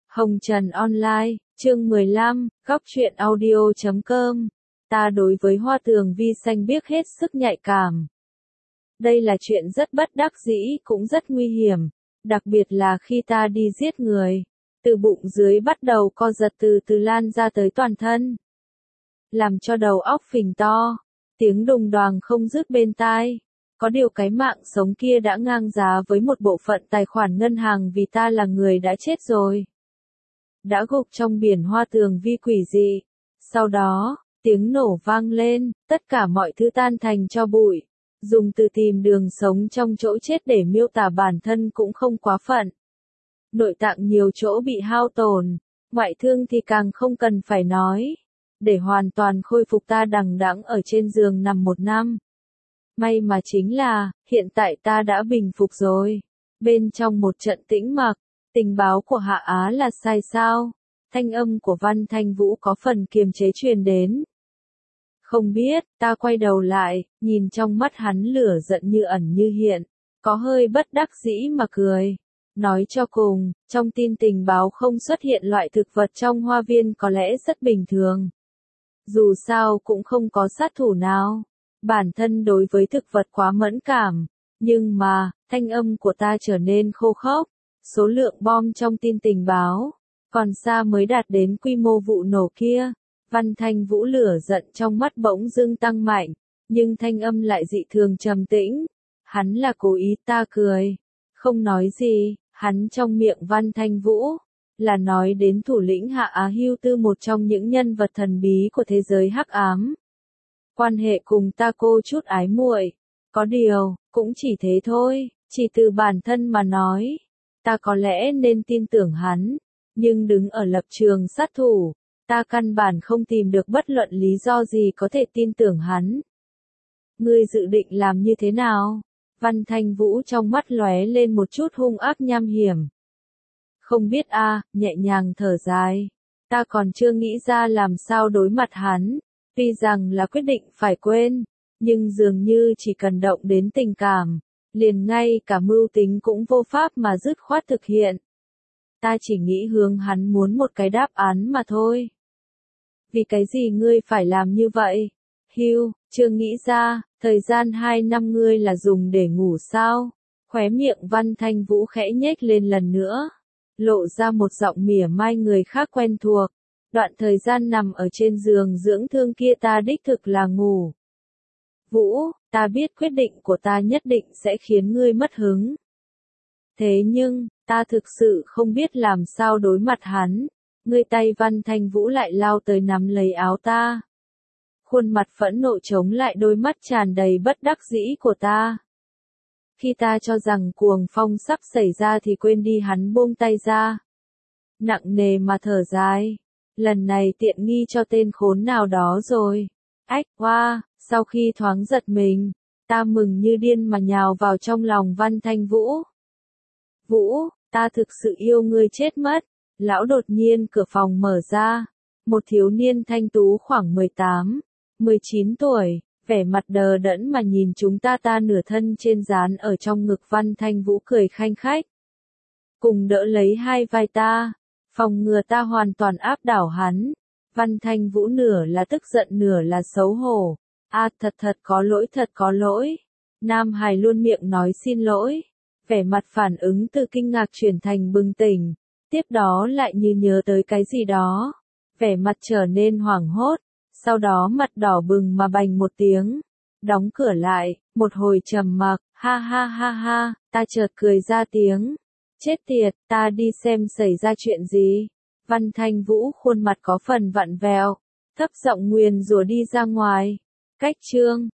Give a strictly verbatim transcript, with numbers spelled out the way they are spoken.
Hồng Trần Online, chương mười lăm, góc truyện audio chấm com. Ta đối với Hoa Tường Vi Xanh biết hết sức nhạy cảm. Đây là chuyện rất bất đắc dĩ, cũng rất nguy hiểm, đặc biệt là khi ta đi giết người. Từ bụng dưới bắt đầu co giật từ từ lan ra tới toàn thân, làm cho đầu óc phình to, tiếng đùng đoàng không dứt bên tai. Có điều cái mạng sống kia đã ngang giá với một bộ phận tài khoản ngân hàng vì ta là người đã chết rồi. Đã gục trong biển Hoa Tường Vi quỷ dị. Sau đó, tiếng nổ vang lên, tất cả mọi thứ tan thành tro bụi. Dùng từ tìm đường sống trong chỗ chết để miêu tả bản thân cũng không quá phận. Nội tạng nhiều chỗ bị hao tổn, ngoại thương thì càng không cần phải nói. Để hoàn toàn khôi phục ta đằng đẵng ở trên giường nằm một năm. May mà chính là, hiện tại ta đã bình phục rồi. Bên trong một trận tĩnh mặc, tình báo của Hạ Á là sai sao? Thanh âm của Văn Thanh Vũ có phần kiềm chế truyền đến. Không biết, ta quay đầu lại, nhìn trong mắt hắn lửa giận như ẩn như hiện, có hơi bất đắc dĩ mà cười. Nói cho cùng, trong tin tình báo không xuất hiện loại thực vật trong hoa viên có lẽ rất bình thường. Dù sao cũng không có sát thủ nào. Bản thân đối với thực vật quá mẫn cảm, nhưng mà, thanh âm của ta trở nên khô khốc. Số lượng bom trong tin tình báo, còn xa mới đạt đến quy mô vụ nổ kia. Văn Thanh Vũ lửa giận trong mắt bỗng dưng tăng mạnh, nhưng thanh âm lại dị thường trầm tĩnh. Hắn là cố ý, ta cười. Không nói gì, hắn trong miệng Văn Thanh Vũ, là nói đến thủ lĩnh Hạ Á Hưu Tư, một trong những nhân vật thần bí của thế giới hắc ám. Quan hệ cùng ta cô chút ái muội, có điều, cũng chỉ thế thôi, chỉ từ bản thân mà nói. Ta có lẽ nên tin tưởng hắn, nhưng đứng ở lập trường sát thủ, ta căn bản không tìm được bất luận lý do gì có thể tin tưởng hắn. Ngươi dự định làm như thế nào? Văn Thanh Vũ trong mắt lóe lên một chút hung ác nham hiểm. Không biết a, à, nhẹ nhàng thở dài. Ta còn chưa nghĩ ra làm sao đối mặt hắn. Tuy rằng là quyết định phải quên, nhưng dường như chỉ cần động đến tình cảm, liền ngay cả mưu tính cũng vô pháp mà dứt khoát thực hiện. Ta chỉ nghĩ hướng hắn muốn một cái đáp án mà thôi. Vì cái gì ngươi phải làm như vậy? Hưu, chưa nghĩ ra, thời gian hai năm ngươi là dùng để ngủ sao? Khóe miệng Văn Thanh Vũ khẽ nhếch lên lần nữa, lộ ra một giọng mỉa mai người khác quen thuộc. Đoạn thời gian nằm ở trên giường dưỡng thương kia ta đích thực là ngủ. Vũ, ta biết quyết định của ta nhất định sẽ khiến ngươi mất hứng. Thế nhưng, ta thực sự không biết làm sao đối mặt hắn. Ngươi tay Văn Thanh Vũ lại lao tới nắm lấy áo ta. Khuôn mặt phẫn nộ chống lại đôi mắt tràn đầy bất đắc dĩ của ta. Khi ta cho rằng cuồng phong sắp xảy ra thì quên đi hắn buông tay ra. Nặng nề mà thở dài. Lần này tiện nghi cho tên khốn nào đó rồi. Ách, hoa, sau khi thoáng giật mình, ta mừng như điên mà nhào vào trong lòng Văn Thanh Vũ. Vũ, ta thực sự yêu ngươi chết mất. Lão đột nhiên cửa phòng mở ra. Một thiếu niên thanh tú khoảng mười tám, mười chín tuổi, vẻ mặt đờ đẫn mà nhìn chúng ta ta nửa thân trên dán ở trong ngực Văn Thanh Vũ cười khanh khách. Cùng đỡ lấy hai vai ta. Phòng ngừa ta hoàn toàn áp đảo hắn. Văn Thanh Vũ nửa là tức giận nửa là xấu hổ. A à, thật thật có lỗi thật có lỗi. Nam Hải luôn miệng nói xin lỗi. Vẻ mặt phản ứng từ kinh ngạc chuyển thành bừng tỉnh. Tiếp đó lại như nhớ tới cái gì đó. Vẻ mặt trở nên hoảng hốt. Sau đó mặt đỏ bừng mà bành một tiếng. Đóng cửa lại, một hồi trầm mặc. Ha ha ha ha, ta chợt cười ra tiếng. Chết tiệt, ta đi xem xảy ra chuyện gì. Văn Thanh Vũ khuôn mặt có phần vặn vẹo, thấp giọng nguyền rủa đi ra ngoài. Cách chương